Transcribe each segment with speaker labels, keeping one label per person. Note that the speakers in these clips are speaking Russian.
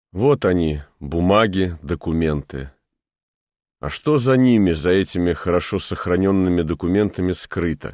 Speaker 1: Вот они, бумаги, документы. А что за ними, за этими хорошо сохраненными документами, скрыто?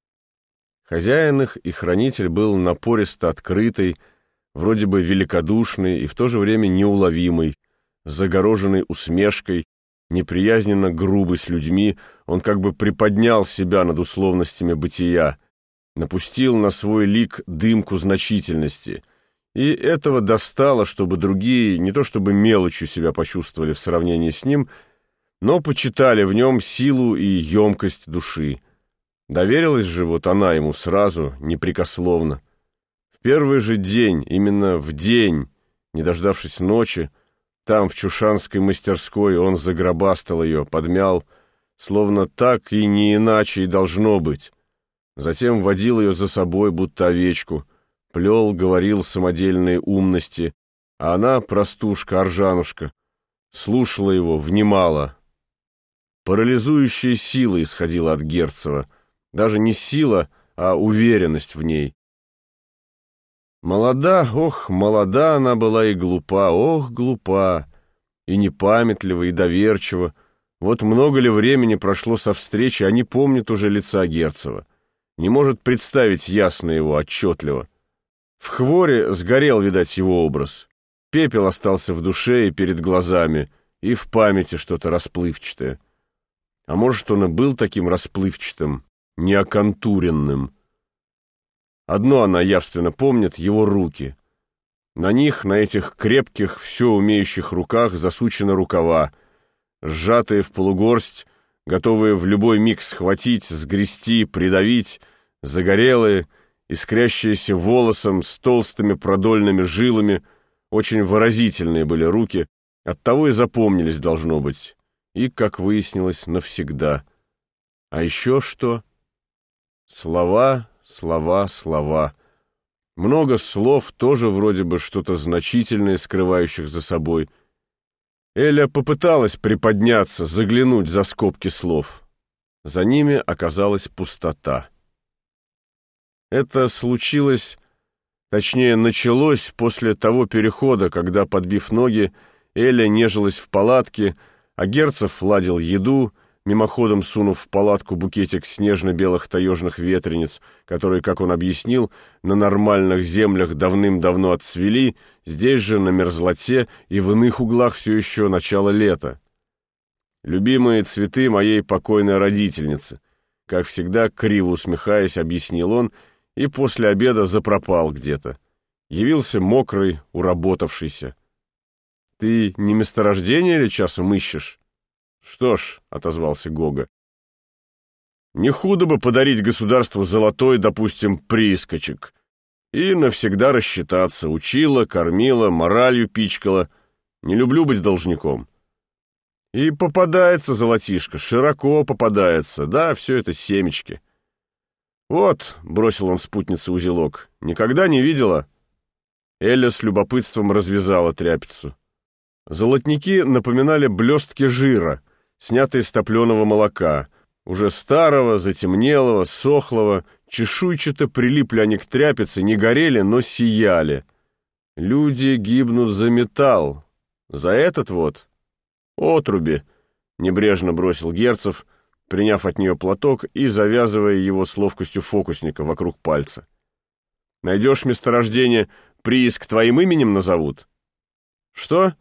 Speaker 1: Хозяин их и хранитель был напористо открытый, вроде бы великодушный и в то же время неуловимый, загороженный усмешкой, неприязненно грубый с людьми, он как бы приподнял себя над условностями бытия, напустил на свой лик дымку значительности, и этого достало, чтобы другие не то чтобы мелочью себя почувствовали в сравнении с ним, но почитали в нем силу и емкость души. Доверилась же вот она ему сразу, непрекословно. В первый же день, именно в день, не дождавшись ночи, там, в Чушанской мастерской, он загробастал ее, подмял, словно так и не иначе и должно быть. Затем водил ее за собой, будто овечку, плел, говорил самодельные умности, а она, простушка, Аржанушка, слушала его, внимала. Парализующая сила исходила от Герцева, даже не сила, а уверенность в ней. Молода, ох, молода она была и глупа, ох, глупа, и непамятлива, и доверчива. Вот много ли времени прошло со встречи, а не помнит уже лица Герцева, не может представить ясно его, отчетливо. В хворе сгорел, видать, его образ. Пепел остался в душе и перед глазами, и в памяти что-то расплывчатое. А может, он и был таким расплывчатым, неоконтуренным. Одно она явственно помнит — его руки. На них, на этих крепких, все умеющих руках засучены рукава, сжатые в полугорсть, готовые в любой миг схватить, сгрести, придавить, загорелые, искрящиеся волосом, с толстыми продольными жилами, очень выразительные были руки, оттого и запомнились, должно быть, и, как выяснилось, навсегда. А еще что? Слова, слова, слова. Много слов, тоже вроде бы что-то значительное, скрывающих за собой. Эля попыталась приподняться, заглянуть за скобки слов. За ними оказалась пустота. Это случилось, точнее, началось после того перехода, когда, подбив ноги, Эля нежилась в палатке, а Герцев ладил еду, мимоходом сунув в палатку букетик снежно-белых таежных ветрениц, которые, как он объяснил, на нормальных землях давным-давно отцвели, здесь же, на мерзлоте, и в иных углах все еще начало лета. «Любимые цветы моей покойной родительницы», как всегда, криво усмехаясь, объяснил он, и после обеда запропал где-то. Явился мокрый, уработавшийся. «Ты не месторождение ли часом ищешь?» «Что ж», — отозвался Гога, — «не худо бы подарить государству золотой, допустим, прискочек, и навсегда рассчитаться. Учила, кормила, моралью пичкала. Не люблю быть должником». И попадается золотишко, широко попадается, да, все это семечки. «Вот», — бросил он спутнице узелок, — «никогда не видела?» Эля с любопытством развязала тряпицу. Золотники напоминали блестки жира, снятые с топленого молока, уже старого, затемнелого, сохлого, чешуйчато прилипли они к тряпице, не горели, но сияли. Люди гибнут за металл, за этот вот отруби, небрежно бросил Герцев, приняв от нее платок и завязывая его с ловкостью фокусника вокруг пальца. «Найдешь месторождение, прииск твоим именем назовут?» «Что?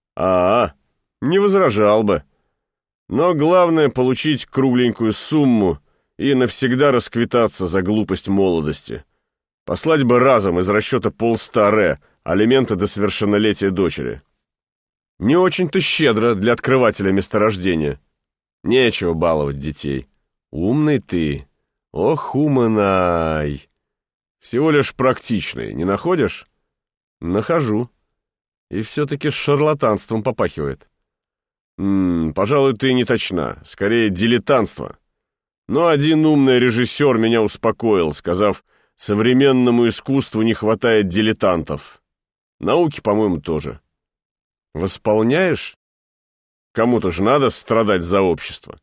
Speaker 1: Не возражал бы. Но главное — получить кругленькую сумму и навсегда расквитаться за глупость молодости. Послать бы разом из расчета 500 ре, алименты до совершеннолетия дочери. Не очень-то щедро для открывателя месторождения. Нечего баловать детей. Умный ты. Ох, умный. Всего лишь практичный, не находишь?» «Нахожу. И все-таки с шарлатанством попахивает». «Пожалуй, ты не точна. Скорее, дилетантство. Но один умный режиссер меня успокоил, сказав, современному искусству не хватает дилетантов. Науке, по-моему, тоже». «Восполняешь? Кому-то же надо страдать за общество».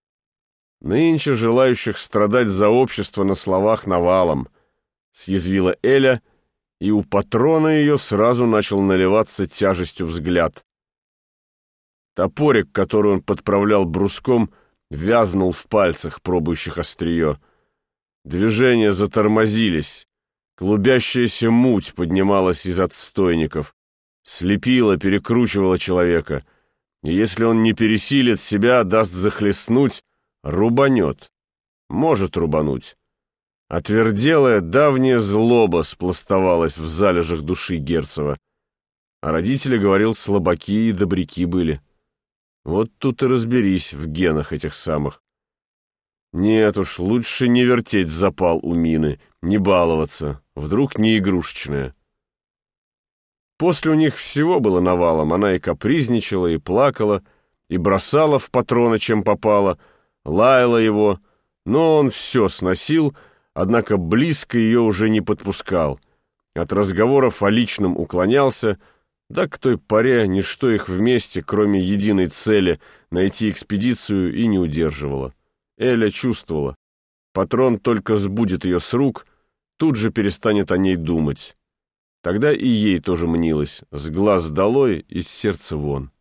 Speaker 1: «Нынче желающих страдать за общество на словах навалом», — съязвила Эля и у патрона ее сразу начал наливаться тяжестью взгляд. Топорик, который он подправлял бруском, вязнул в пальцах, пробующих острие. Движения затормозились. Клубящаяся муть поднималась из отстойников, слепила, перекручивала человека, и если он не пересилит себя, даст захлестнуть, рубанет. Может рубануть. Отверделая давняя злоба спластовалась в залежах души Герцева. А родители, говорил, слабаки и добряки были. Вот тут и разберись в генах этих самых. Нет уж, лучше не вертеть запал у мины, не баловаться, вдруг не игрушечная. После у них всего было навалом, она и капризничала, и плакала, и бросала в патрона, чем попало, лаяла его, но он все сносил, однако близко ее уже не подпускал, от разговоров о личном уклонялся, да к той поре ничто их вместе, кроме единой цели найти экспедицию, и не удерживало. Эля чувствовала, патрон только сбудет ее с рук, тут же перестанет о ней думать. Тогда и ей тоже мнилось, с глаз долой, из сердца вон.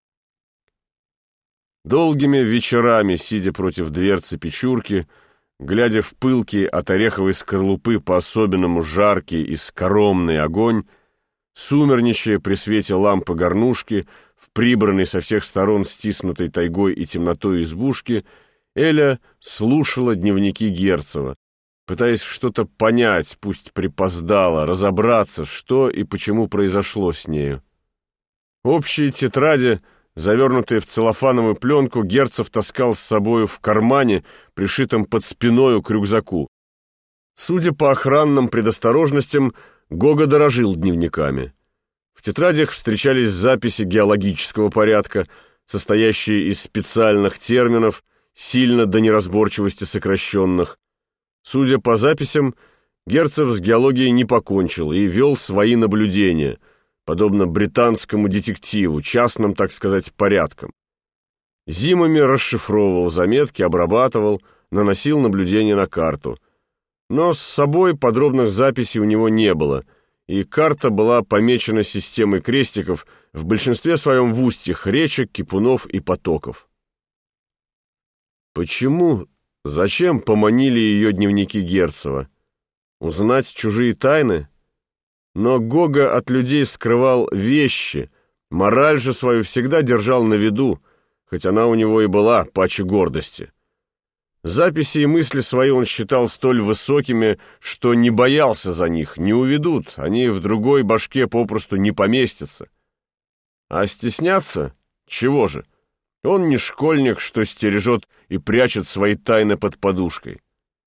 Speaker 1: Долгими вечерами, сидя против дверцы печурки, глядя в пылкий от ореховой скорлупы по-особенному жаркий и скоромный огонь, сумерничая при свете лампы горнушки, в прибранной со всех сторон стиснутой тайгой и темнотой избушки, Эля слушала дневники Герцева, пытаясь что-то понять, пусть припоздала, разобраться, что и почему произошло с нею. Общие тетради, завернутые в целлофановую пленку, Герцев таскал с собою в кармане, пришитом под спиною к рюкзаку. Судя по охранным предосторожностям, Гога дорожил дневниками. В тетрадях встречались записи геологического порядка, состоящие из специальных терминов, сильно до неразборчивости сокращенных. Судя по записям, Герцев с геологией не покончил и вел свои наблюдения, подобно британскому детективу, частным, так сказать, порядком. Зимами расшифровывал заметки, обрабатывал, наносил наблюдения на карту. Но с собой подробных записей у него не было, и карта была помечена системой крестиков, в большинстве своем в устьях речек, кипунов и потоков. Почему, зачем поманили ее дневники Герцева? Узнать чужие тайны? Но Гога от людей скрывал вещи, мораль же свою всегда держал на виду, хоть она у него и была паче гордости. Записи и мысли свои он считал столь высокими, что не боялся за них, не уведут, они в другой башке попросту не поместятся. А стесняться? Чего же? Он не школьник, что стережет и прячет свои тайны под подушкой.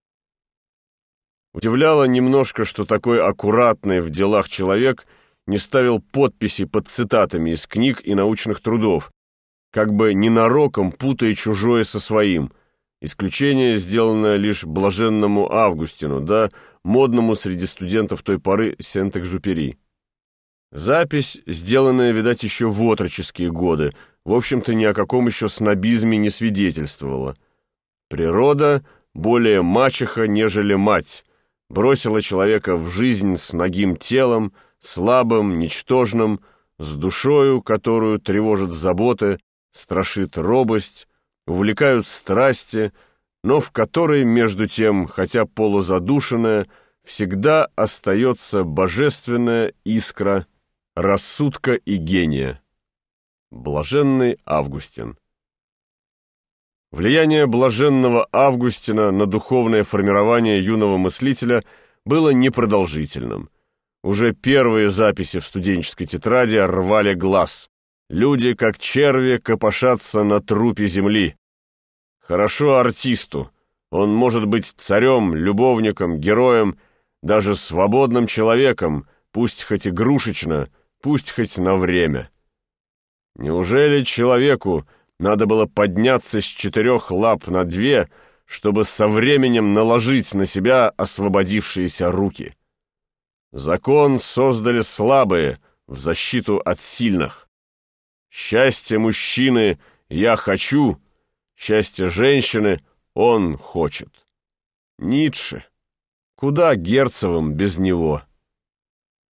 Speaker 1: Удивляло немножко, что такой аккуратный в делах человек не ставил подписи под цитатами из книг и научных трудов, как бы ненароком путая чужое со своим. Исключение сделано лишь блаженному Августину, да модному среди студентов той поры Сент-Экзюпери. Запись, сделанная, видать, еще в отроческие годы, в общем-то, ни о каком еще снобизме не свидетельствовала. Природа более мачеха, нежели мать, бросила человека в жизнь с нагим телом, слабым, ничтожным, с душою, которую тревожат заботы, страшит робость, увлекают страсти, но в которой, между тем, хотя полузадушенная, всегда остается божественная искра рассудка и гения. Блаженный Августин. Влияние блаженного Августина на духовное формирование юного мыслителя было непродолжительным. Уже первые записи в студенческой тетради рвали глаз. Люди, как черви, копошатся на трупе земли. Хорошо артисту. Он может быть царем, любовником, героем, даже свободным человеком, пусть хоть игрушечно, пусть хоть на время. Неужели человеку надо было подняться с 4 лап на 2, чтобы со временем наложить на себя освободившиеся руки? Закон создали слабые в защиту от сильных. Счастье мужчины я хочу, счастье женщины он хочет. Ницше. Куда Герцевым без него?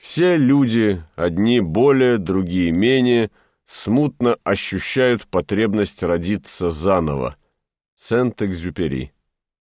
Speaker 1: Все люди, одни более, другие менее, смутно ощущают потребность родиться заново. Сент-Экзюпери.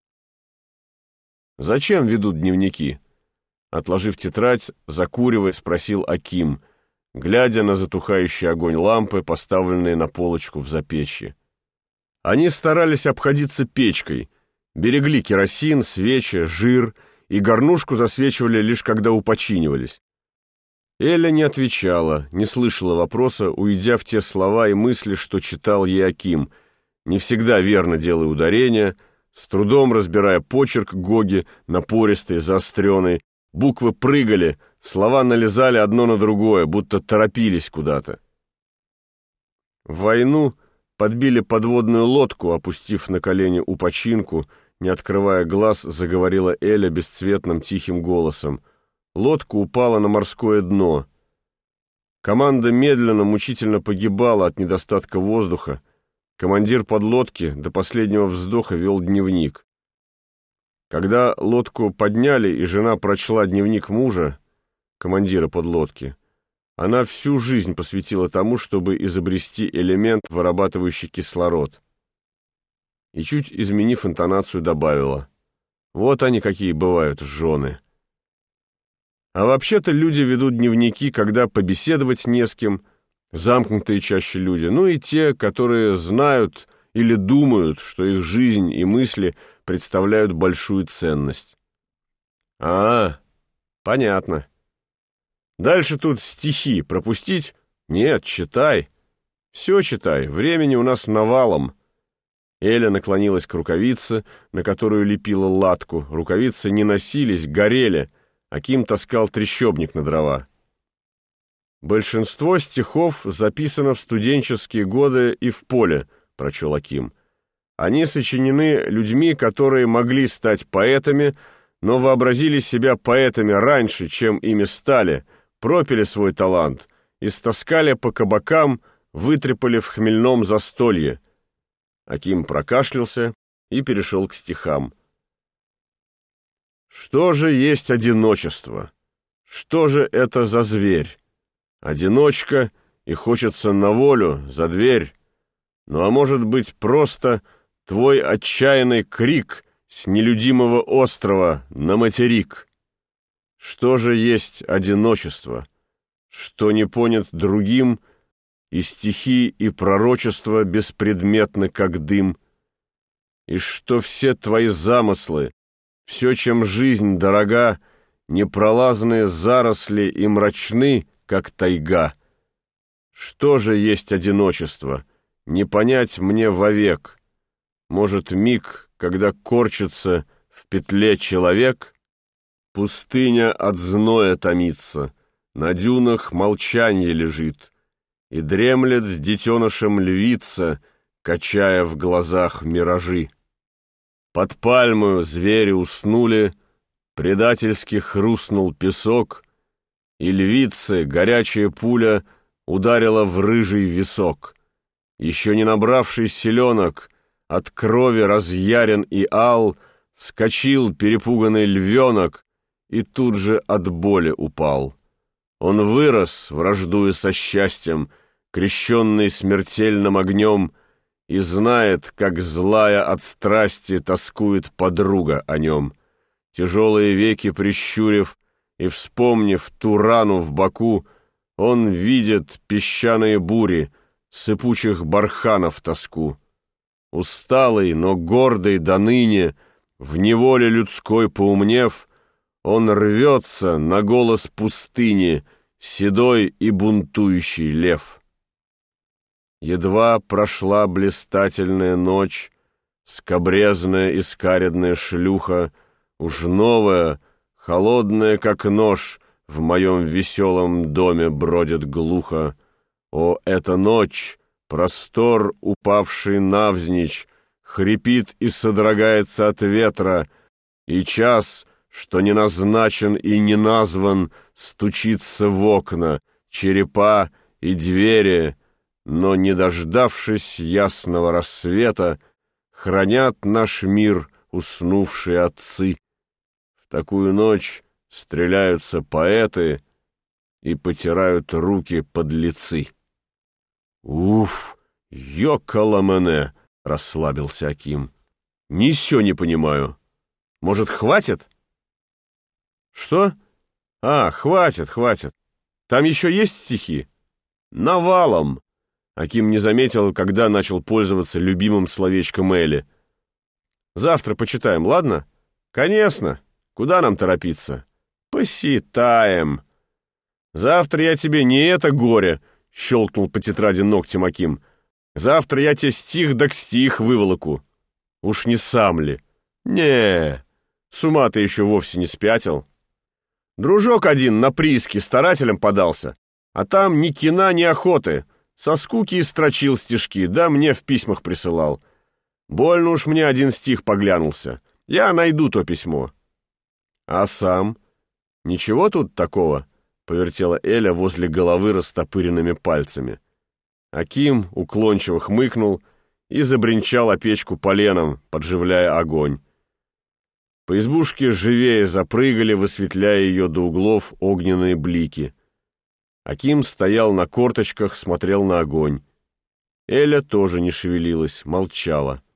Speaker 1: «Зачем ведут дневники?» Отложив тетрадь, закуривая, спросил Аким, глядя на затухающий огонь лампы, поставленные на полочку в запечье. Они старались обходиться печкой, берегли керосин, свечи, жир и горнушку засвечивали лишь когда упочинивались. Эля не отвечала, не слышала вопроса, уйдя в те слова и мысли, что читал ей Аким, не всегда верно делая ударения, с трудом разбирая почерк Гоги, напористый, заостренный. Буквы прыгали, слова налезали одно на другое, будто торопились куда-то. В войну подбили подводную лодку, опустив на колени упочинку, не открывая глаз, заговорила Эля бесцветным тихим голосом. Лодка упала на морское дно. Команда медленно, мучительно погибала от недостатка воздуха. Командир подлодки до последнего вздоха вел дневник. Когда лодку подняли, и жена прочла дневник мужа, командира подлодки, она всю жизнь посвятила тому, чтобы изобрести элемент, вырабатывающий кислород. И, чуть изменив интонацию, добавила: «Вот они какие бывают жены». А вообще-то люди ведут дневники, когда побеседовать не с кем, замкнутые чаще люди, ну и те, которые знают или думают, что их жизнь и мысли представляют большую ценность. Понятно. Дальше тут стихи пропустить? Нет, читай. Все читай, времени у нас навалом. Эля наклонилась к рукавице, на которую лепила латку. Рукавицы не носились, горели. Аким таскал трещобник на дрова. «Большинство стихов записано в студенческие годы и в поле», — прочел Аким. «Они сочинены людьми, которые могли стать поэтами, но вообразили себя поэтами раньше, чем ими стали, пропили свой талант, истаскали по кабакам, вытрепали в хмельном застолье». Аким прокашлялся и перешел к стихам. «Что же есть одиночество? Что же это за зверь? Одиночка, и хочется на волю, за дверь. Ну а может быть просто твой отчаянный крик с нелюдимого острова на материк? Что же есть одиночество? Что не понят другим, и стихи, и пророчества беспредметны, как дым? И что все твои замыслы, все, чем жизнь дорога, непролазные заросли и мрачны, как тайга? Что же есть одиночество? Не понять мне вовек. Может, миг, когда корчится в петле человек? Пустыня от зноя томится, на дюнах молчанье лежит, и дремлет с детенышем львица, качая в глазах миражи. Под пальмою звери уснули, предательски хрустнул песок, и львице горячая пуля ударила в рыжий висок. Еще не набравший селенок, от крови разъярен и ал, вскочил перепуганный львенок и тут же от боли упал. Он вырос, враждуя со счастьем, крещенный смертельным огнем, и знает, как злая от страсти тоскует подруга о нем. Тяжелые веки прищурив и вспомнив ту рану в боку, он видит песчаные бури, сыпучих барханов тоску. Усталый, но гордый доныне, в неволе людской поумнев, он рвется на голос пустыни, седой и бунтующий лев. Едва прошла блистательная ночь, скабрезная и скаредная шлюха, уж новая, холодная, как нож, в моем веселом доме бродит глухо. О, эта ночь, простор, упавший навзничь, хрипит и содрогается от ветра, и час, что не назначен и не назван, стучится в окна, черепа и двери, но, не дождавшись ясного рассвета, хранят наш мир уснувшие отцы. В такую ночь стреляются поэты, и потирают руки подлецы. «Уф, ёкаламэне!» — расслабился Аким. «Ничего не понимаю. Может, хватит?» «Что? А, хватит. Там еще есть стихи?» «Навалом!» Аким не заметил, когда начал пользоваться любимым словечком Эли. «Завтра почитаем, ладно?» «Конечно. Куда нам торопиться?» «Посчитаем». «Завтра я тебе не это горе!» — щелкнул по тетради ногтем Аким. «Завтра я тебе стих да к стих выволоку. Уж не сам ли?» «Не, с ума ты еще вовсе не спятил. Дружок один на прииске старателем подался, а там ни кина, ни охоты. Со скуки и строчил стишки, да мне в письмах присылал. Больно уж мне один стих поглянулся. Я найду то письмо». «А сам? Ничего тут такого?» — повертела Эля возле головы растопыренными пальцами. Аким уклончиво хмыкнул и забринчал о печку поленом, подживляя огонь. По избушке живее запрыгали, высветляя ее до углов огненные блики. Аким стоял на корточках, смотрел на огонь. Эля тоже не шевелилась, молчала.